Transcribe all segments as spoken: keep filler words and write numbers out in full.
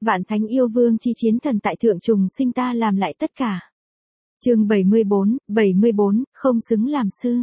Vạn thánh yêu vương chi chiến thần tại thượng trùng sinh ta làm lại tất cả. Chương bảy mươi bốn, bảy mươi bốn, không xứng làm sư.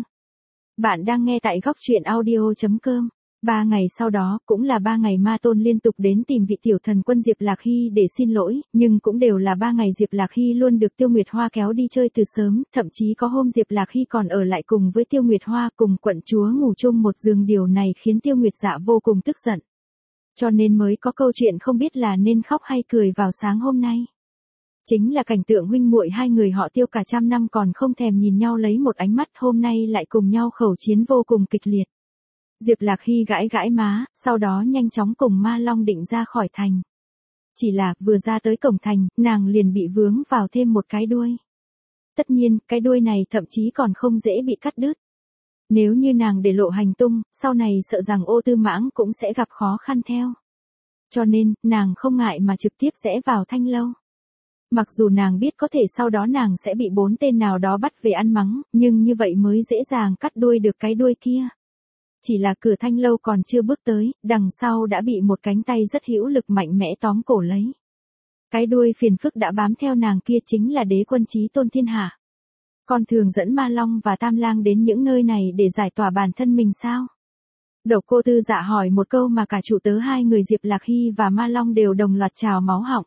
Bạn đang nghe tại góc truyện audio chấm com. Ba ngày sau đó, cũng là ba ngày Ma Tôn liên tục đến tìm vị tiểu thần quân Diệp Lạc Hy để xin lỗi, nhưng cũng đều là ba ngày Diệp Lạc Hy luôn được Tiêu Nguyệt Hoa kéo đi chơi từ sớm, thậm chí có hôm Diệp Lạc Hy còn ở lại cùng với Tiêu Nguyệt Hoa cùng quận chúa ngủ chung một giường, điều này khiến Tiêu Nguyệt Dạ vô cùng tức giận. Cho nên mới có câu chuyện không biết là nên khóc hay cười vào sáng hôm nay. Chính là cảnh tượng huynh muội hai người họ Tiêu cả trăm năm còn không thèm nhìn nhau lấy một ánh mắt, hôm nay lại cùng nhau khẩu chiến vô cùng kịch liệt. Diệp Lạc Hy gãi gãi má, sau đó nhanh chóng cùng Ma Long định ra khỏi thành. Chỉ là, vừa ra tới cổng thành, nàng liền bị vướng vào thêm một cái đuôi. Tất nhiên, cái đuôi này thậm chí còn không dễ bị cắt đứt. Nếu như nàng để lộ hành tung, sau này sợ rằng Ô Tư Mãng cũng sẽ gặp khó khăn theo. Cho nên, nàng không ngại mà trực tiếp rẽ vào Thanh Lâu. Mặc dù nàng biết có thể sau đó nàng sẽ bị bốn tên nào đó bắt về ăn mắng, nhưng như vậy mới dễ dàng cắt đuôi được cái đuôi kia. Chỉ là cửa Thanh Lâu còn chưa bước tới, đằng sau đã bị một cánh tay rất hữu lực mạnh mẽ tóm cổ lấy. Cái đuôi phiền phức đã bám theo nàng kia chính là Đế Quân Chí Tôn thiên hạ. Con thường dẫn Ma Long và Tam Lang đến những nơi này để giải tỏa bản thân mình sao? Độc Cô Tư Dạ hỏi một câu mà cả chủ tớ hai người Diệp Lạc Hy và Ma Long đều đồng loạt trào máu họng.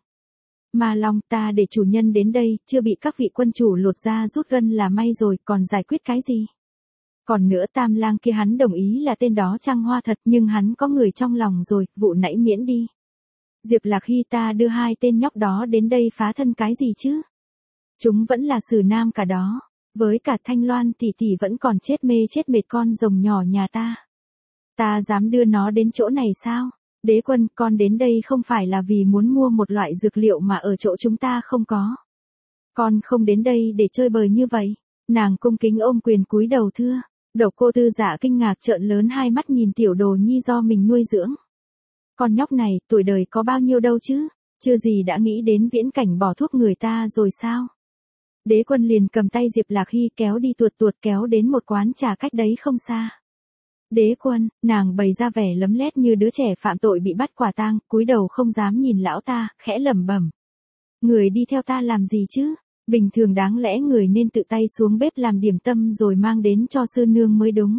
Ma Long, ta để chủ nhân đến đây, chưa bị các vị quân chủ lột da rút gân là may rồi, còn giải quyết cái gì? Còn nữa Tam Lang kia hắn đồng ý là tên đó Trăng Hoa thật, nhưng hắn có người trong lòng rồi, vụ nãy miễn đi. Diệp Lạc Hy, ta đưa hai tên nhóc đó đến đây phá thân cái gì chứ? Chúng vẫn là Sử Nam cả đó, với cả Thanh Loan tỷ tỷ vẫn còn chết mê chết mệt con rồng nhỏ nhà ta. Ta dám đưa nó đến chỗ này sao? Đế Quân, con đến đây không phải là vì muốn mua một loại dược liệu mà ở chỗ chúng ta không có. Con không đến đây để chơi bời như vậy. Nàng cung kính ôm quyền cúi đầu thưa. Độc Cô Tư Dạ kinh ngạc trợn lớn hai mắt nhìn tiểu đồ nhi do mình nuôi dưỡng. Con nhóc này, tuổi đời có bao nhiêu đâu chứ? Chưa gì đã nghĩ đến viễn cảnh bỏ thuốc người ta rồi sao? Đế Quân liền cầm tay Diệp Lạc Hy kéo đi tuột tuột kéo đến một quán trà cách đấy không xa. Đế Quân, nàng bày ra vẻ lấm lét như đứa trẻ phạm tội bị bắt quả tang, cúi đầu không dám nhìn lão ta, khẽ lẩm bẩm. Người đi theo ta làm gì chứ? Bình thường đáng lẽ người nên tự tay xuống bếp làm điểm tâm rồi mang đến cho sư nương mới đúng.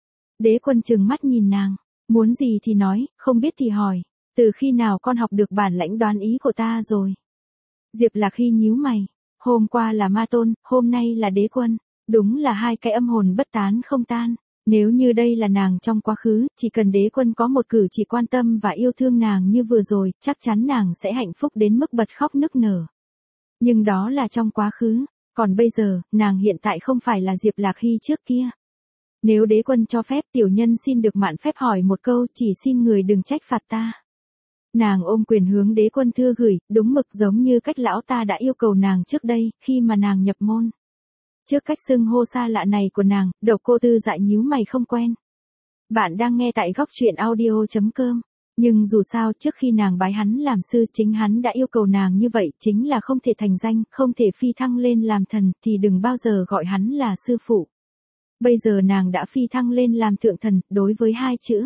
Đế Quân trừng mắt nhìn nàng, muốn gì thì nói, không biết thì hỏi, từ khi nào con học được bản lãnh đoán ý của ta rồi? Diệp Lạc Hy nhíu mày, hôm qua là Ma Tôn, hôm nay là Đế Quân, đúng là hai cái âm hồn bất tán không tan. Nếu như đây là nàng trong quá khứ, chỉ cần Đế Quân có một cử chỉ quan tâm và yêu thương nàng như vừa rồi, chắc chắn nàng sẽ hạnh phúc đến mức bật khóc nức nở. Nhưng đó là trong quá khứ, còn bây giờ, nàng hiện tại không phải là Diệp Lạc Hy trước kia. Nếu Đế Quân cho phép, tiểu nhân xin được mạn phép hỏi một câu, chỉ xin người đừng trách phạt ta. Nàng ôm quyền hướng Đế Quân thưa gửi, đúng mực giống như cách lão ta đã yêu cầu nàng trước đây, khi mà nàng nhập môn. Trước cách xưng hô xa lạ này của nàng, Độc Cô Tư Dạ nhíu mày không quen. Bạn đang nghe tại góc truyện audio chấm com. Nhưng dù sao trước khi nàng bái hắn làm sư, chính hắn đã yêu cầu nàng như vậy, chính là không thể thành danh, không thể phi thăng lên làm thần, thì đừng bao giờ gọi hắn là sư phụ. Bây giờ nàng đã phi thăng lên làm thượng thần, đối với hai chữ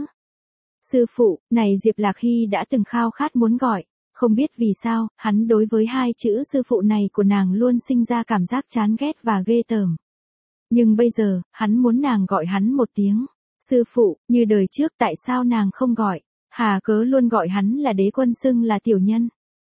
sư phụ, này Diệp Lạc Hy đã từng khao khát muốn gọi. Không biết vì sao, hắn đối với hai chữ sư phụ này của nàng luôn sinh ra cảm giác chán ghét và ghê tởm. Nhưng bây giờ, hắn muốn nàng gọi hắn một tiếng sư phụ, như đời trước tại sao nàng không gọi? Hà cớ luôn gọi hắn là Đế Quân xưng là tiểu nhân.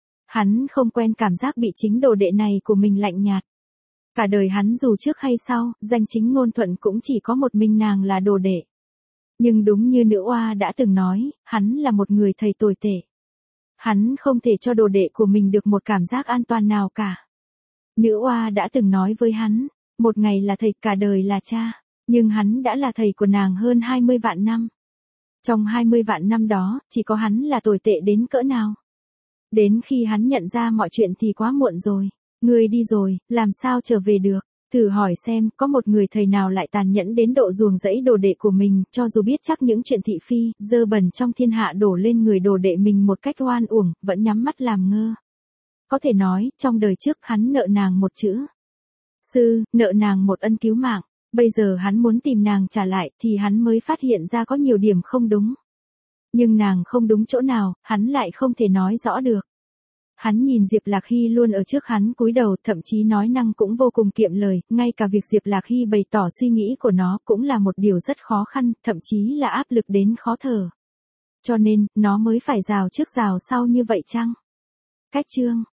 Hắn không quen cảm giác bị chính đồ đệ này của mình lạnh nhạt. Cả đời hắn dù trước hay sau, danh chính ngôn thuận cũng chỉ có một mình nàng là đồ đệ. Nhưng đúng như nữ oa đã từng nói, hắn là một người thầy tồi tệ. Hắn không thể cho đồ đệ của mình được một cảm giác an toàn nào cả. Nữ oa đã từng nói với hắn, một ngày là thầy, cả đời là cha. Nhưng hắn đã là thầy của nàng hơn hai mươi vạn năm. Trong hai mươi vạn năm đó, chỉ có hắn là tồi tệ đến cỡ nào. Đến khi hắn nhận ra mọi chuyện thì quá muộn rồi. Người đi rồi, làm sao trở về được? Thử hỏi xem, có một người thầy nào lại tàn nhẫn đến độ ruồng rẫy đồ đệ của mình, cho dù biết chắc những chuyện thị phi, dơ bẩn trong thiên hạ đổ lên người đồ đệ mình một cách oan uổng, vẫn nhắm mắt làm ngơ. Có thể nói, trong đời trước hắn nợ nàng một chữ sư, nợ nàng một ân cứu mạng. Bây giờ hắn muốn tìm nàng trả lại, thì hắn mới phát hiện ra có nhiều điểm không đúng. Nhưng nàng không đúng chỗ nào, hắn lại không thể nói rõ được. Hắn nhìn Diệp Lạc Hy luôn ở trước hắn cúi đầu, thậm chí nói năng cũng vô cùng kiệm lời, ngay cả việc Diệp Lạc Hy bày tỏ suy nghĩ của nó cũng là một điều rất khó khăn, thậm chí là áp lực đến khó thở. Cho nên, nó mới phải rào trước rào sau như vậy chăng? Cách chương